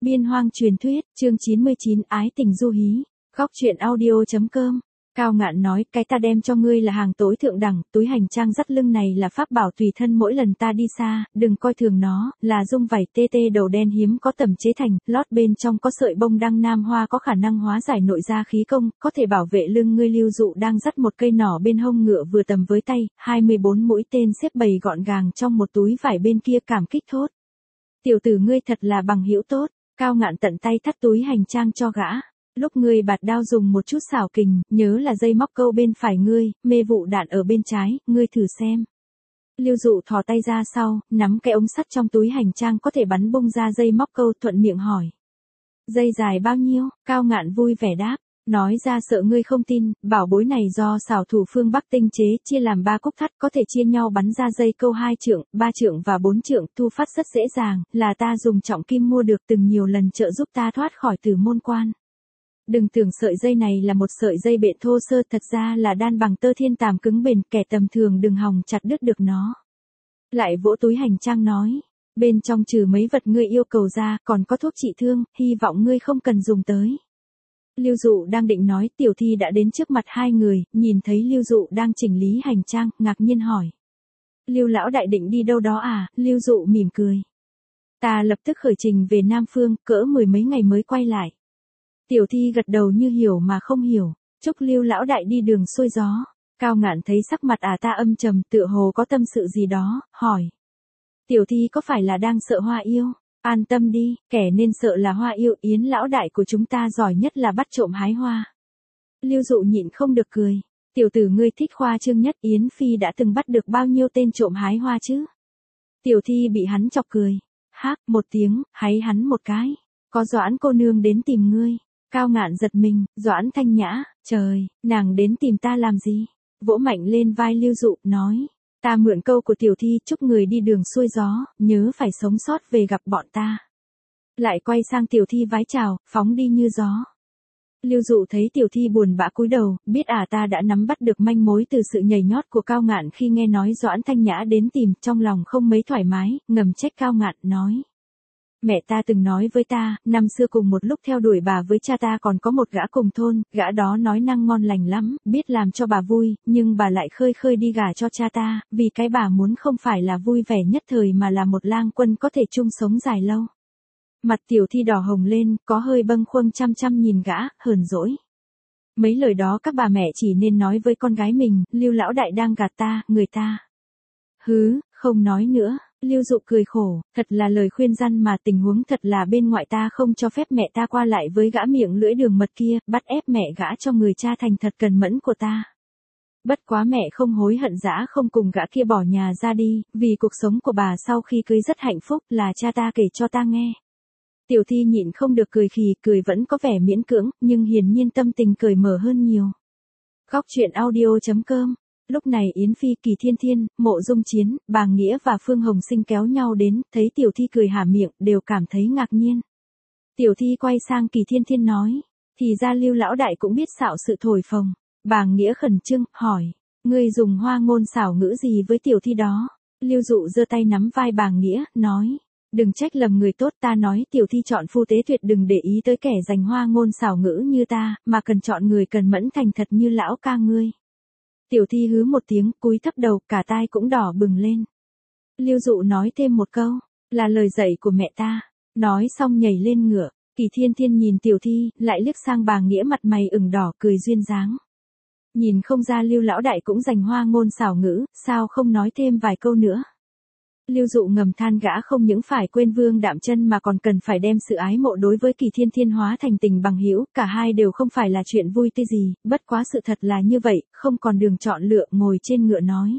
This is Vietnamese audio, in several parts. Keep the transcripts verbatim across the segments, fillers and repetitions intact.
Biên hoang truyền thuyết, chương chín mươi chín ái tình du hí, góc truyện audio.com. Cao Ngạn nói, cái ta đem cho ngươi là hàng tối thượng đẳng, túi hành trang dắt lưng này là pháp bảo tùy thân mỗi lần ta đi xa, đừng coi thường nó, là dung vải tê tê đầu đen hiếm có tẩm chế thành, lót bên trong có sợi bông đăng nam hoa có khả năng hóa giải nội gia khí công, có thể bảo vệ lưng ngươi. Lưu Dụ đang dắt một cây nỏ bên hông ngựa vừa tầm với tay, hai mươi bốn mũi tên xếp bầy gọn gàng trong một túi vải bên kia cảm kích thốt. Tiểu tử ngươi thật là bằng hữu tốt. Cao Ngạn tận tay thắt túi hành trang cho gã. Lúc ngươi bạt đao dùng một chút xảo kình, nhớ là dây móc câu bên phải ngươi, mê vụ đạn ở bên trái, ngươi thử xem. Lưu Dụ thò tay ra sau, nắm cái ống sắt trong túi hành trang có thể bắn bung ra dây móc câu, thuận miệng hỏi. Dây dài bao nhiêu? Cao Ngạn vui vẻ đáp. Nói ra sợ ngươi không tin, bảo bối này do xảo thủ phương Bắc tinh chế, chia làm ba cúc thắt, có thể chia nhau bắn ra dây câu hai trượng, ba trượng và bốn trượng, thu phát rất dễ dàng, là ta dùng trọng kim mua được, từng nhiều lần trợ giúp ta thoát khỏi tử môn quan. Đừng tưởng sợi dây này là một sợi dây bện thô sơ, thật ra là đan bằng tơ thiên tàm cứng bền, kẻ tầm thường đừng hòng chặt đứt được nó. Lại vỗ túi hành trang nói, bên trong trừ mấy vật ngươi yêu cầu ra, còn có thuốc trị thương, hy vọng ngươi không cần dùng tới. Lưu Dụ đang định nói, Tiểu Thi đã đến trước mặt hai người, nhìn thấy Lưu Dụ đang chỉnh lý hành trang, ngạc nhiên hỏi. Lưu lão đại định đi đâu đó à? Lưu Dụ mỉm cười. Ta lập tức khởi trình về Nam Phương, cỡ mười mấy ngày mới quay lại. Tiểu Thi gật đầu như hiểu mà không hiểu, chúc Lưu lão đại đi đường xuôi gió. Cao Ngạn thấy sắc mặt à ta âm trầm, tựa hồ có tâm sự gì đó, hỏi. Tiểu Thi có phải là đang sợ Hoa Yêu? An tâm đi, kẻ nên sợ là Hoa Yêu, Yến lão đại của chúng ta giỏi nhất là bắt trộm hái hoa. Lưu Dụ nhịn không được cười. Tiểu tử ngươi thích khoa trương nhất, Yến Phi đã từng bắt được bao nhiêu tên trộm hái hoa chứ? Tiểu Thi bị hắn chọc cười. Hác một tiếng, háy hắn một cái. Có Doãn cô nương đến tìm ngươi. Cao Ngạn giật mình, Doãn Thanh Nhã, trời, nàng đến tìm ta làm gì? Vỗ mạnh lên vai Lưu Dụ, nói. Ta mượn câu của Tiểu Thi, chúc người đi đường xuôi gió, nhớ phải sống sót về gặp bọn ta. Lại quay sang Tiểu Thi vái chào, phóng đi như gió. Lưu Dụ thấy Tiểu Thi buồn bã cúi đầu, biết à ta đã nắm bắt được manh mối từ sự nhảy nhót của Cao Ngạn khi nghe nói Doãn Thanh Nhã đến tìm, trong lòng không mấy thoải mái, ngầm trách Cao Ngạn, nói. Mẹ ta từng nói với ta, năm xưa cùng một lúc theo đuổi bà với cha ta còn có một gã cùng thôn, gã đó nói năng ngon lành lắm, biết làm cho bà vui, nhưng bà lại khơi khơi đi gả cho cha ta, vì cái bà muốn không phải là vui vẻ nhất thời mà là một lang quân có thể chung sống dài lâu. Mặt Tiểu Thi đỏ hồng lên, có hơi bâng khuâng chăm chăm nhìn gã, hờn dỗi. Mấy lời đó các bà mẹ chỉ nên nói với con gái mình, Lưu lão đại đang gạt ta, người ta. Hứ, không nói nữa. Lưu Dụ cười khổ, thật là lời khuyên răn mà, tình huống thật là bên ngoại ta không cho phép mẹ ta qua lại với gã miệng lưỡi đường mật kia, bắt ép mẹ gã cho người cha thành thật cần mẫn của ta. Bất quá mẹ không hối hận dã không cùng gã kia bỏ nhà ra đi, vì cuộc sống của bà sau khi cưới rất hạnh phúc, là cha ta kể cho ta nghe. Tiểu Thi nhịn không được cười khì, cười vẫn có vẻ miễn cưỡng, nhưng hiển nhiên tâm tình cởi mở hơn nhiều. Góc truyện audio.com. Lúc này Yến Phi, Kỳ Thiên Thiên, Mộ Dung Chiến, Bàng Nghĩa và Phương Hồng Sinh kéo nhau đến, thấy Tiểu Thi cười há miệng, đều cảm thấy ngạc nhiên. Tiểu Thi quay sang Kỳ Thiên Thiên nói, thì ra Lưu lão đại cũng biết xạo sự thổi phồng. Bàng Nghĩa khẩn trương, hỏi, ngươi dùng hoa ngôn xảo ngữ gì với Tiểu Thi đó? Lưu Dụ giơ tay nắm vai Bàng Nghĩa, nói, đừng trách lầm người tốt, ta nói Tiểu Thi chọn phu tế tuyệt, đừng để ý tới kẻ dành hoa ngôn xảo ngữ như ta, mà cần chọn người cần mẫn thành thật như lão ca ngươi. Tiểu Thi hứ một tiếng, cúi thấp đầu, cả tai cũng đỏ bừng lên. Lưu Dụ nói thêm một câu, là lời dạy của mẹ ta. Nói xong nhảy lên ngựa. Kỳ Thiên Thiên nhìn Tiểu Thi, lại liếc sang Bàng Nghĩa, mặt mày ửng đỏ, cười duyên dáng. Nhìn không ra Lưu lão đại cũng dành hoa ngôn xảo ngữ, sao không nói thêm vài câu nữa. Lưu Dụ ngầm than gã không những phải quên Vương Đạm Chân mà còn cần phải đem sự ái mộ đối với Kỳ Thiên Thiên hóa thành tình bằng hữu, cả hai đều không phải là chuyện vui tươi gì, bất quá sự thật là như vậy, không còn đường chọn lựa, ngồi trên ngựa nói.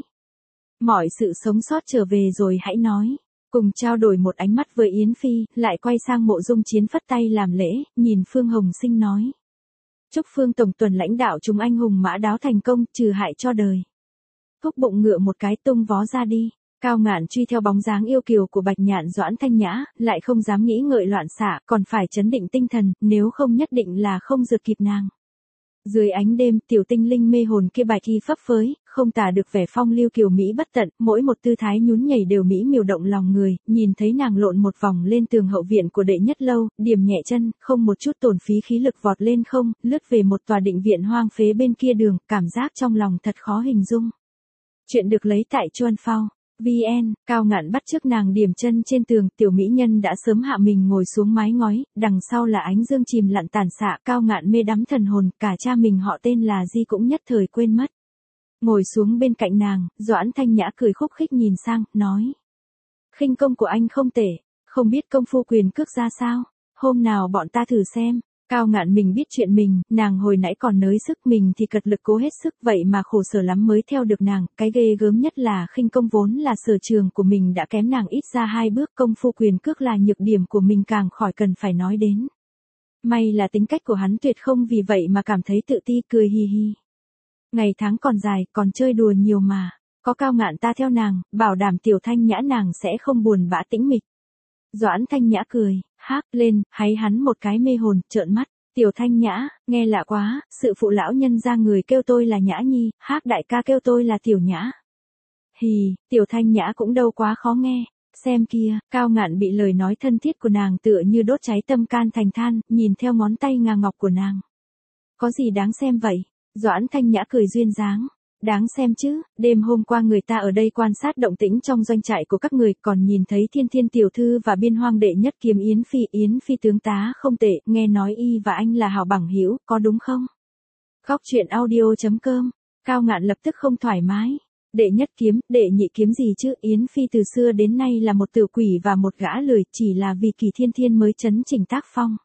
Mọi sự sống sót trở về rồi hãy nói. Cùng trao đổi một ánh mắt với Yến Phi, lại quay sang Mộ Dung Chiến phất tay làm lễ, nhìn Phương Hồng Sinh nói. Chúc Phương Tổng Tuần lãnh đạo chúng anh hùng mã đáo thành công, trừ hại cho đời. Thúc bụng ngựa một cái tung vó ra đi. Cao Ngạn truy theo bóng dáng yêu kiều của Bạch Nhạn Doãn Thanh Nhã, lại không dám nghĩ ngợi loạn xạ, còn phải trấn định tinh thần, nếu không nhất định là không rượt kịp nàng. Dưới ánh đêm, tiểu tinh linh mê hồn kia bài thi phấp phới, không tả được vẻ phong lưu kiều mỹ bất tận, mỗi một tư thái nhún nhảy đều mỹ miều động lòng người, nhìn thấy nàng lộn một vòng lên tường hậu viện của đệ nhất lâu, điểm nhẹ chân, không một chút tổn phí khí lực vọt lên không, lướt về một tòa định viện hoang phế bên kia đường, cảm giác trong lòng thật khó hình dung. Chuyện được lấy tại Chuan Phao. vê en, Cao Ngạn bắt chước nàng điểm chân trên tường, tiểu mỹ nhân đã sớm hạ mình ngồi xuống mái ngói, đằng sau là ánh dương chìm lặn tàn xạ, Cao Ngạn mê đắm thần hồn, cả cha mình họ tên là gì cũng nhất thời quên mất. Ngồi xuống bên cạnh nàng, Doãn Thanh Nhã cười khúc khích nhìn sang, nói. Khinh công của anh không tệ, không biết công phu quyền cước ra sao, hôm nào bọn ta thử xem. Cao Ngạn mình biết chuyện mình, nàng hồi nãy còn nới sức, mình thì cật lực cố hết sức, vậy mà khổ sở lắm mới theo được nàng, cái ghê gớm nhất là khinh công vốn là sở trường của mình đã kém nàng ít ra hai bước, công phu quyền cước là nhược điểm của mình càng khỏi cần phải nói đến. May là tính cách của hắn tuyệt không vì vậy mà cảm thấy tự ti, cười hì hì. Ngày tháng còn dài, còn chơi đùa nhiều mà, có Cao Ngạn ta theo nàng, bảo đảm tiểu Thanh Nhã nàng sẽ không buồn bã tĩnh mịch. Doãn Thanh Nhã cười, hác lên, háy hắn một cái mê hồn, trợn mắt. Tiểu Thanh Nhã, nghe lạ quá, sự phụ lão nhân ra người kêu tôi là Nhã Nhi, hác đại ca kêu tôi là Tiểu Nhã. Hì, Tiểu Thanh Nhã cũng đâu quá khó nghe. Xem kia, Cao Ngạn bị lời nói thân thiết của nàng tựa như đốt cháy tâm can thành than, nhìn theo ngón tay ngà ngọc của nàng. Có gì đáng xem vậy? Doãn Thanh Nhã cười duyên dáng. Đáng xem chứ, đêm hôm qua người ta ở đây quan sát động tĩnh trong doanh trại của các người, còn nhìn thấy Thiên Thiên tiểu thư và biên hoang đệ nhất kiếm Yến Phi, Yến Phi tướng tá không tệ, nghe nói y và anh là hảo bằng hữu, có đúng không? Góc truyện audio chấm com, Cao Ngạn lập tức không thoải mái. Đệ nhất kiếm, đệ nhị kiếm gì chứ, Yến Phi từ xưa đến nay là một tử quỷ và một gã lười, chỉ là vì Kỳ Thiên Thiên mới chấn chỉnh tác phong.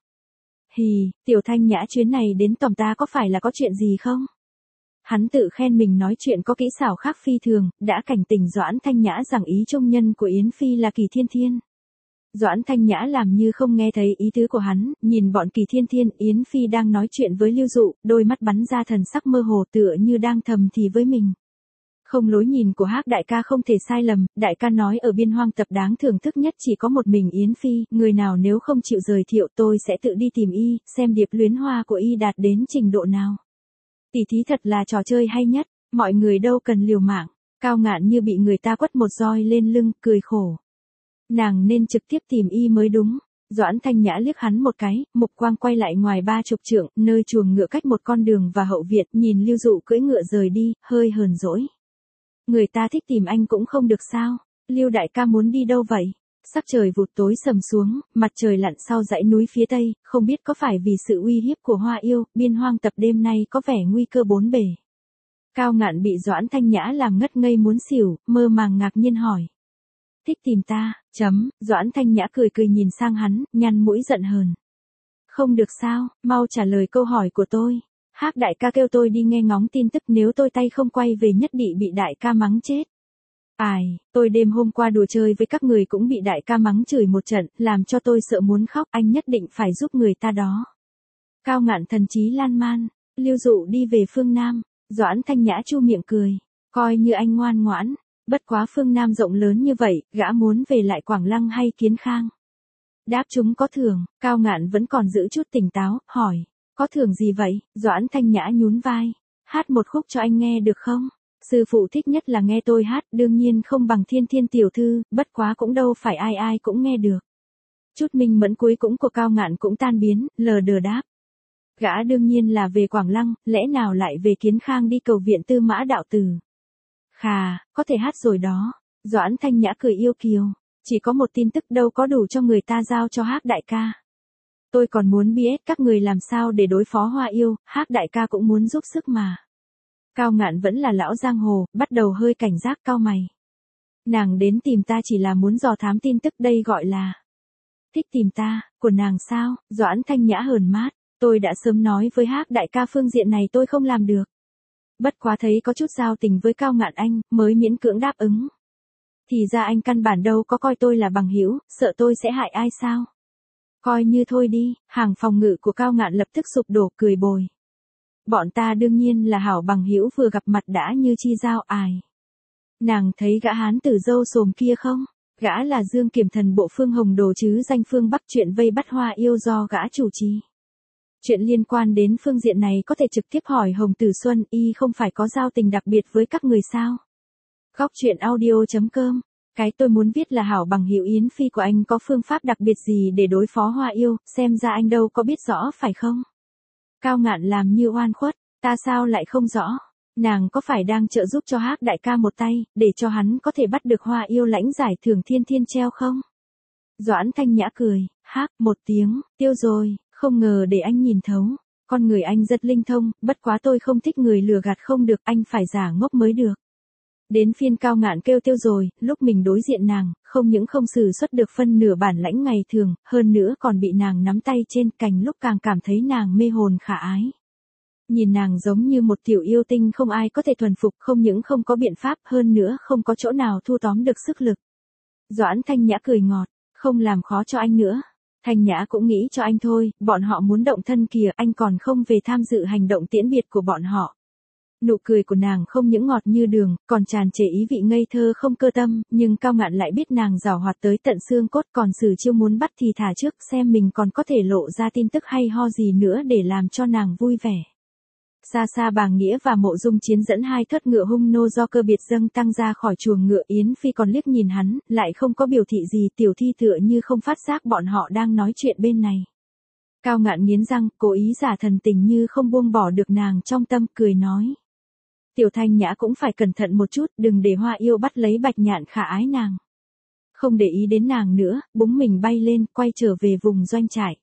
Hì, Tiểu Thanh Nhã chuyến này đến tòm ta có phải là có chuyện gì không? Hắn tự khen mình nói chuyện có kỹ xảo khác phi thường, đã cảnh tỉnh Doãn Thanh Nhã rằng ý trung nhân của Yến Phi là Kỳ Thiên Thiên. Doãn Thanh Nhã làm như không nghe thấy ý tứ của hắn, nhìn bọn Kỳ Thiên Thiên, Yến Phi đang nói chuyện với Lưu Dụ, đôi mắt bắn ra thần sắc mơ hồ tựa như đang thầm thì với mình. Không, lối nhìn của Hắc đại ca không thể sai lầm, đại ca nói ở biên hoang tập đáng thưởng thức nhất chỉ có một mình Yến Phi, người nào nếu không chịu giới thiệu tôi sẽ tự đi tìm y, xem điệp luyến hoa của y đạt đến trình độ nào. Tỷ thí thật là trò chơi hay nhất, mọi người đâu cần liều mạng. Cao Ngạn như bị người ta quất một roi lên lưng, cười khổ. Nàng nên trực tiếp tìm y mới đúng. Doãn Thanh Nhã liếc hắn một cái, mục quang quay lại ngoài ba chục trượng, nơi chuồng ngựa cách một con đường và hậu viện, nhìn Lưu Dụ cưỡi ngựa rời đi, hơi hờn dỗi. Người ta thích tìm anh cũng không được sao? Lưu đại ca muốn đi đâu vậy? Sắc trời vụt tối sầm xuống, mặt trời lặn sau dãy núi phía tây, không biết có phải vì sự uy hiếp của Hoa Yêu, biên hoang tập đêm nay có vẻ nguy cơ bốn bề. Cao Ngạn bị Doãn Thanh Nhã làm ngất ngây muốn xỉu, mơ màng ngạc nhiên hỏi. Thích tìm ta, chấm, Doãn Thanh Nhã cười cười nhìn sang hắn, nhăn mũi giận hờn. Không được sao, mau trả lời câu hỏi của tôi. Hắc đại ca kêu tôi đi nghe ngóng tin tức, nếu tôi tay không quay về nhất định bị đại ca mắng chết. Ai, tôi đêm hôm qua đùa chơi với các người cũng bị đại ca mắng chửi một trận, làm cho tôi sợ muốn khóc, anh nhất định phải giúp người ta đó. Cao Ngạn thần trí lan man, Lưu Dụ đi về phương Nam, Doãn Thanh Nhã chu miệng cười, coi như anh ngoan ngoãn, bất quá phương Nam rộng lớn như vậy, gã muốn về lại Quảng Lăng hay Kiến Khang. Đáp chúng có thưởng, Cao Ngạn vẫn còn giữ chút tỉnh táo, hỏi, có thưởng gì vậy? Doãn Thanh Nhã nhún vai, hát một khúc cho anh nghe được không? Sư phụ thích nhất là nghe tôi hát, đương nhiên không bằng Thiên Thiên tiểu thư, bất quá cũng đâu phải ai ai cũng nghe được. Chút minh mẫn cuối cũng của Cao Ngạn cũng tan biến, lờ đờ đáp. Gã đương nhiên là về Quảng Lăng, lẽ nào lại về Kiến Khang đi cầu viện Tư Mã đạo tử. Khà, có thể hát rồi đó. Doãn Thanh Nhã cười yêu kiều, chỉ có một tin tức đâu có đủ cho người ta giao cho Hắc đại ca. Tôi còn muốn biết các người làm sao để đối phó Hoa Yêu, Hắc đại ca cũng muốn giúp sức mà. Cao Ngạn vẫn là lão giang hồ, bắt đầu hơi cảnh giác cau mày. Nàng đến tìm ta chỉ là muốn dò thám tin tức, đây gọi là thích tìm ta, của nàng sao? Doãn Thanh Nhã hờn mát, tôi đã sớm nói với Hắc đại ca phương diện này tôi không làm được. Bất quá thấy có chút giao tình với Cao Ngạn anh, mới miễn cưỡng đáp ứng. Thì ra anh căn bản đâu có coi tôi là bằng hữu, sợ tôi sẽ hại ai sao? Coi như thôi đi, hàng phòng ngự của Cao Ngạn lập tức sụp đổ, cười bồi. Bọn ta đương nhiên là hảo bằng hữu, vừa gặp mặt đã như chi giao. Ai? Nàng thấy gã hán tử râu xồm kia không? Gã là Dương Kiểm Thần bộ Phương Hồng Đồ chứ danh phương Bắc, chuyện vây bắt Hoa Yêu do gã chủ trì. Chuyện liên quan đến phương diện này có thể trực tiếp hỏi Hồng Tử Xuân, y không phải có giao tình đặc biệt với các người sao? Góc chuyện audio.com. Cái tôi muốn viết là hảo bằng hữu Yến Phi của anh có phương pháp đặc biệt gì để đối phó Hoa Yêu, xem ra anh đâu có biết rõ phải không? Cao Ngạn làm như oan khuất, ta sao lại không rõ? Nàng có phải đang trợ giúp cho Hắc đại ca một tay, để cho hắn có thể bắt được Hoa Yêu lãnh giải thưởng thiên thiên treo không? Doãn Thanh Nhã cười, hắc một tiếng, tiêu rồi, không ngờ để anh nhìn thấu. Con người anh rất linh thông, bất quá tôi không thích người lừa gạt không được, anh phải giả ngốc mới được. Đến phiên Cao Ngạn kêu tiêu rồi, lúc mình đối diện nàng, không những không sử xuất được phân nửa bản lãnh ngày thường, hơn nữa còn bị nàng nắm tay trên cành lúc càng cảm thấy nàng mê hồn khả ái. Nhìn nàng giống như một tiểu yêu tinh không ai có thể thuần phục, không những không có biện pháp, hơn nữa không có chỗ nào thu tóm được sức lực. Doãn Thanh Nhã cười ngọt, không làm khó cho anh nữa. Thanh Nhã cũng nghĩ cho anh thôi, bọn họ muốn động thân kìa, anh còn không về tham dự hành động tiễn biệt của bọn họ. Nụ cười của nàng không những ngọt như đường, còn tràn trề ý vị ngây thơ không cơ tâm, nhưng Cao Ngạn lại biết nàng giàu hoạt tới tận xương cốt, còn sử chiêu muốn bắt thì thả trước xem mình còn có thể lộ ra tin tức hay ho gì nữa để làm cho nàng vui vẻ. Xa xa Bàng Nghĩa và Mộ Dung Chiến dẫn hai thớt ngựa hung nô do cơ biệt dâng tăng ra khỏi chuồng ngựa, Yến Phi còn liếc nhìn hắn, lại không có biểu thị gì, tiểu thi tựa như không phát giác bọn họ đang nói chuyện bên này. Cao Ngạn nghiến răng, cố ý giả thần tình như không buông bỏ được nàng trong tâm, cười nói. Tiểu Thanh Nhã cũng phải cẩn thận một chút, đừng để Hoa Yêu bắt lấy Bạch Nhạn khả ái nàng. Không để ý đến nàng nữa, búng mình bay lên, quay trở về vùng doanh trại.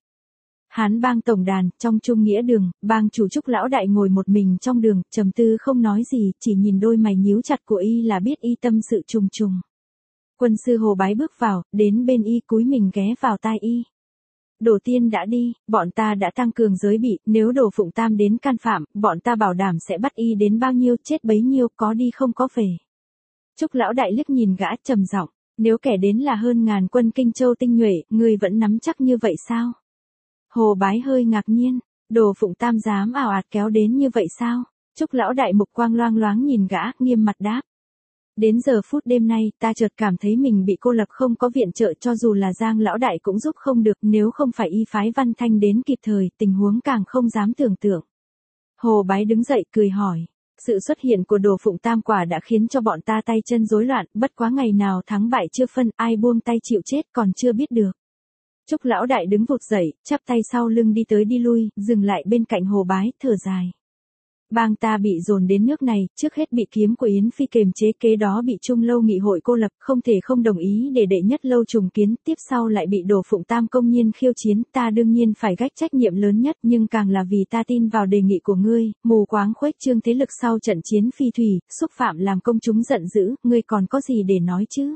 Hán bang tổng đàn, trong Trung Nghĩa đường, bang chủ Trúc lão đại ngồi một mình trong đường, trầm tư không nói gì, chỉ nhìn đôi mày nhíu chặt của y là biết y tâm sự trùng trùng. Quân sư Hồ Bái bước vào, đến bên y cúi mình ghé vào tai y. Đồ tiên đã đi, bọn ta đã tăng cường giới bị, nếu Đồ Phụng Tam đến can phạm, bọn ta bảo đảm sẽ bắt y đến bao nhiêu chết bấy nhiêu, có đi không có về. Trúc lão đại liếc nhìn gã trầm giọng, nếu kẻ đến là hơn ngàn quân Kinh Châu tinh nhuệ, ngươi vẫn nắm chắc như vậy sao? Hồ Bái hơi ngạc nhiên, Đồ Phụng Tam dám ảo ạt kéo đến như vậy sao? Trúc lão đại mục quang loang loáng nhìn gã, nghiêm mặt đáp. Đến giờ phút đêm nay, ta chợt cảm thấy mình bị cô lập, không có viện trợ, cho dù là Giang lão đại cũng giúp không được, nếu không phải y phái Văn Thanh đến kịp thời, tình huống càng không dám tưởng tượng. Hồ Bái đứng dậy cười hỏi, sự xuất hiện của Đồ Phụng Tam quả đã khiến cho bọn ta tay chân rối loạn, bất quá ngày nào thắng bại chưa phân, ai buông tay chịu chết còn chưa biết được. Trúc lão đại đứng vụt dậy, chắp tay sau lưng đi tới đi lui, dừng lại bên cạnh Hồ Bái, thở dài. Bang ta bị dồn đến nước này, trước hết bị kiếm của Yến Phi kềm chế, kế đó bị Trung Lâu nghị hội cô lập, không thể không đồng ý để đệ nhất lâu trùng kiến, tiếp sau lại bị Đồ Phụng Tam công nhiên khiêu chiến, ta đương nhiên phải gánh trách nhiệm lớn nhất, nhưng càng là vì ta tin vào đề nghị của ngươi, mù quáng khuếch trương thế lực sau trận chiến Phi Thủy, xúc phạm làm công chúng giận dữ, ngươi còn có gì để nói chứ?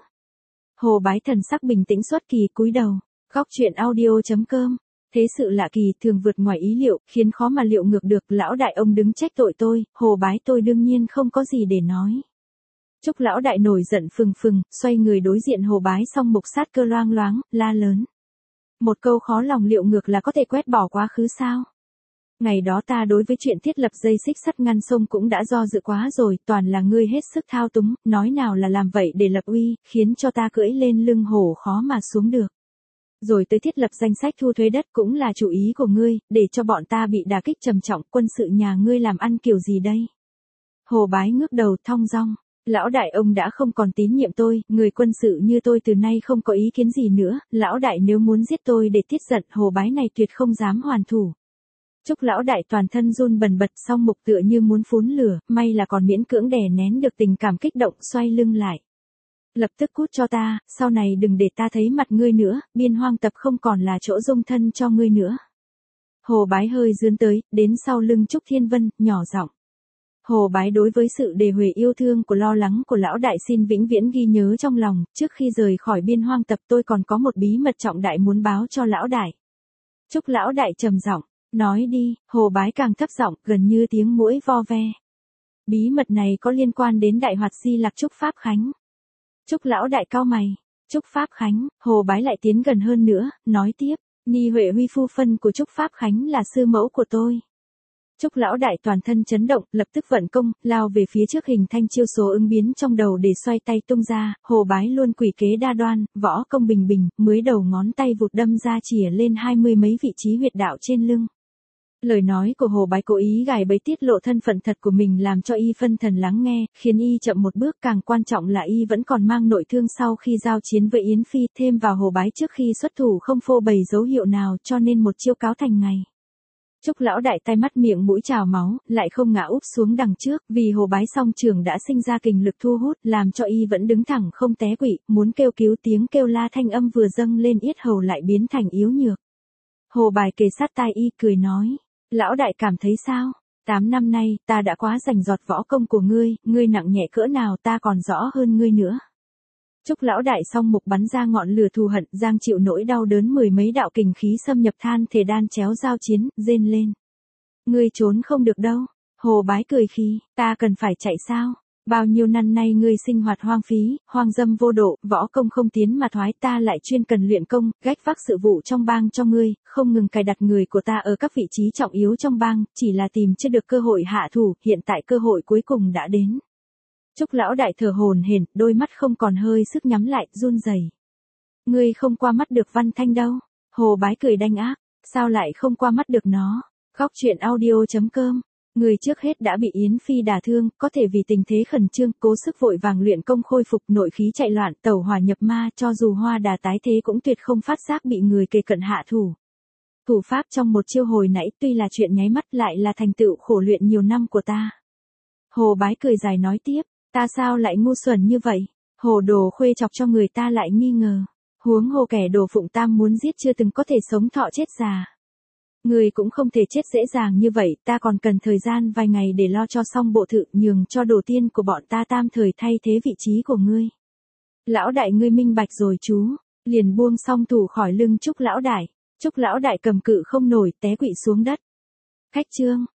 Hồ Bái thần sắc bình tĩnh xuất kỳ, cúi đầu. Góc chuyện audio.com. Thế sự lạ kỳ, thường vượt ngoài ý liệu, khiến khó mà liệu ngược được, lão đại ông đứng trách tội tôi, Hồ Bái tôi đương nhiên không có gì để nói. Trúc lão đại nổi giận phừng phừng, xoay người đối diện Hồ Bái xong mục sát cơ loang loáng, la lớn. Một câu khó lòng liệu ngược là có thể quét bỏ quá khứ sao? Ngày đó ta đối với chuyện thiết lập dây xích sắt ngăn sông cũng đã do dự quá rồi, toàn là ngươi hết sức thao túng, nói nào là làm vậy để lập uy, khiến cho ta cưỡi lên lưng hổ khó mà xuống được. Rồi tới thiết lập danh sách thu thuế đất cũng là chủ ý của ngươi, để cho bọn ta bị đả kích trầm trọng, quân sự nhà ngươi làm ăn kiểu gì đây? Hồ Bái ngước đầu thong dong, lão đại ông đã không còn tín nhiệm tôi, người quân sự như tôi từ nay không có ý kiến gì nữa, lão đại nếu muốn giết tôi để tiết giận, Hồ Bái này tuyệt không dám hoàn thủ. Trúc lão đại toàn thân run bần bật, song mục tựa như muốn phun lửa, may là còn miễn cưỡng đè nén được tình cảm kích động, xoay lưng lại. Lập tức cút cho ta, sau này đừng để ta thấy mặt ngươi nữa, Biên Hoang tập không còn là chỗ dung thân cho ngươi nữa. Hồ Bái hơi dướn tới, đến sau lưng Trúc Thiên Vân, nhỏ giọng. Hồ Bái đối với sự đề huề yêu thương của lo lắng của lão đại xin vĩnh viễn ghi nhớ trong lòng, trước khi rời khỏi Biên Hoang tập tôi còn có một bí mật trọng đại muốn báo cho lão đại. Trúc lão đại trầm giọng, nói đi, Hồ Bái càng thấp giọng, gần như tiếng muỗi vo ve. Bí mật này có liên quan đến Đại Hoạt Di Lạc Trúc Pháp Khánh. Trúc lão đại cao mày, Trúc Pháp Khánh, Hồ Bái lại tiến gần hơn nữa, nói tiếp, Ni Huệ Huy phu phân của Trúc Pháp Khánh là sư mẫu của tôi. Trúc lão đại toàn thân chấn động, lập tức vận công, lao về phía trước, hình thanh chiêu số ứng biến trong đầu để xoay tay tung ra, Hồ Bái luôn quỷ kế đa đoan, võ công bình bình, mới đầu ngón tay vụt đâm ra chìa lên hai mươi mấy vị trí huyệt đạo trên lưng. Lời nói của Hồ Bái cố ý gài bẫy tiết lộ thân phận thật của mình làm cho y phân thần lắng nghe, khiến y chậm một bước, càng quan trọng là y vẫn còn mang nội thương sau khi giao chiến với Yến Phi, thêm vào Hồ Bái trước khi xuất thủ không phô bày dấu hiệu nào cho nên một chiêu cáo thành ngày. Trúc lão đại tai mắt miệng mũi trào máu, lại không ngã úp xuống đằng trước, vì Hồ Bái song trường đã sinh ra kình lực thu hút, làm cho y vẫn đứng thẳng không té quỵ, muốn kêu cứu tiếng kêu la thanh âm vừa dâng lên yết hầu lại biến thành yếu nhược. Hồ Bài kề sát tai y cười nói, lão đại cảm thấy sao? Tám năm nay, ta đã quá rành giọt võ công của ngươi, ngươi nặng nhẹ cỡ nào ta còn rõ hơn ngươi nữa. Trúc lão đại song mục bắn ra ngọn lửa thù hận, giang chịu nỗi đau đớn mười mấy đạo kình khí xâm nhập than thể đan chéo giao chiến, rên lên. Ngươi trốn không được đâu. Hồ Bái cười khí, ta cần phải chạy sao? Bao nhiêu năm nay ngươi sinh hoạt hoang phí, hoang dâm vô độ, võ công không tiến mà thoái, ta lại chuyên cần luyện công, gách vác sự vụ trong bang cho ngươi, không ngừng cài đặt người của ta ở các vị trí trọng yếu trong bang, chỉ là tìm chưa được cơ hội hạ thủ, hiện tại cơ hội cuối cùng đã đến. Trúc lão đại thở hổn hển, đôi mắt không còn hơi sức nhắm lại, run rẩy. Ngươi không qua mắt được Văn Thanh đâu. Hồ Bái cười đanh ác, sao lại không qua mắt được nó? Góc truyện audio chấm com. Người trước hết đã bị Yến Phi đả thương, có thể vì tình thế khẩn trương, cố sức vội vàng luyện công khôi phục, nội khí chạy loạn, tẩu hỏa nhập ma, cho dù hoa đà tái thế cũng tuyệt không phát giác bị người kề cận hạ thủ. Thủ pháp trong một chiêu hồi nãy tuy là chuyện nháy mắt lại là thành tựu khổ luyện nhiều năm của ta. Hồ Bái cười dài nói tiếp, ta sao lại ngu xuẩn như vậy? Hồ đồ khuê chọc cho người ta lại nghi ngờ. Huống hồ kẻ đồ phụng tam muốn giết chưa từng có thể sống thọ chết già. Người cũng không thể chết dễ dàng như vậy, ta còn cần thời gian vài ngày để lo cho xong bộ thự, nhường cho đồ tiên của bọn ta tam thời thay thế vị trí của ngươi. Lão đại ngươi minh bạch rồi chú, liền buông song thủ khỏi lưng Trúc lão đại. Trúc lão đại cầm cự không nổi, té quỵ xuống đất. Khách trương,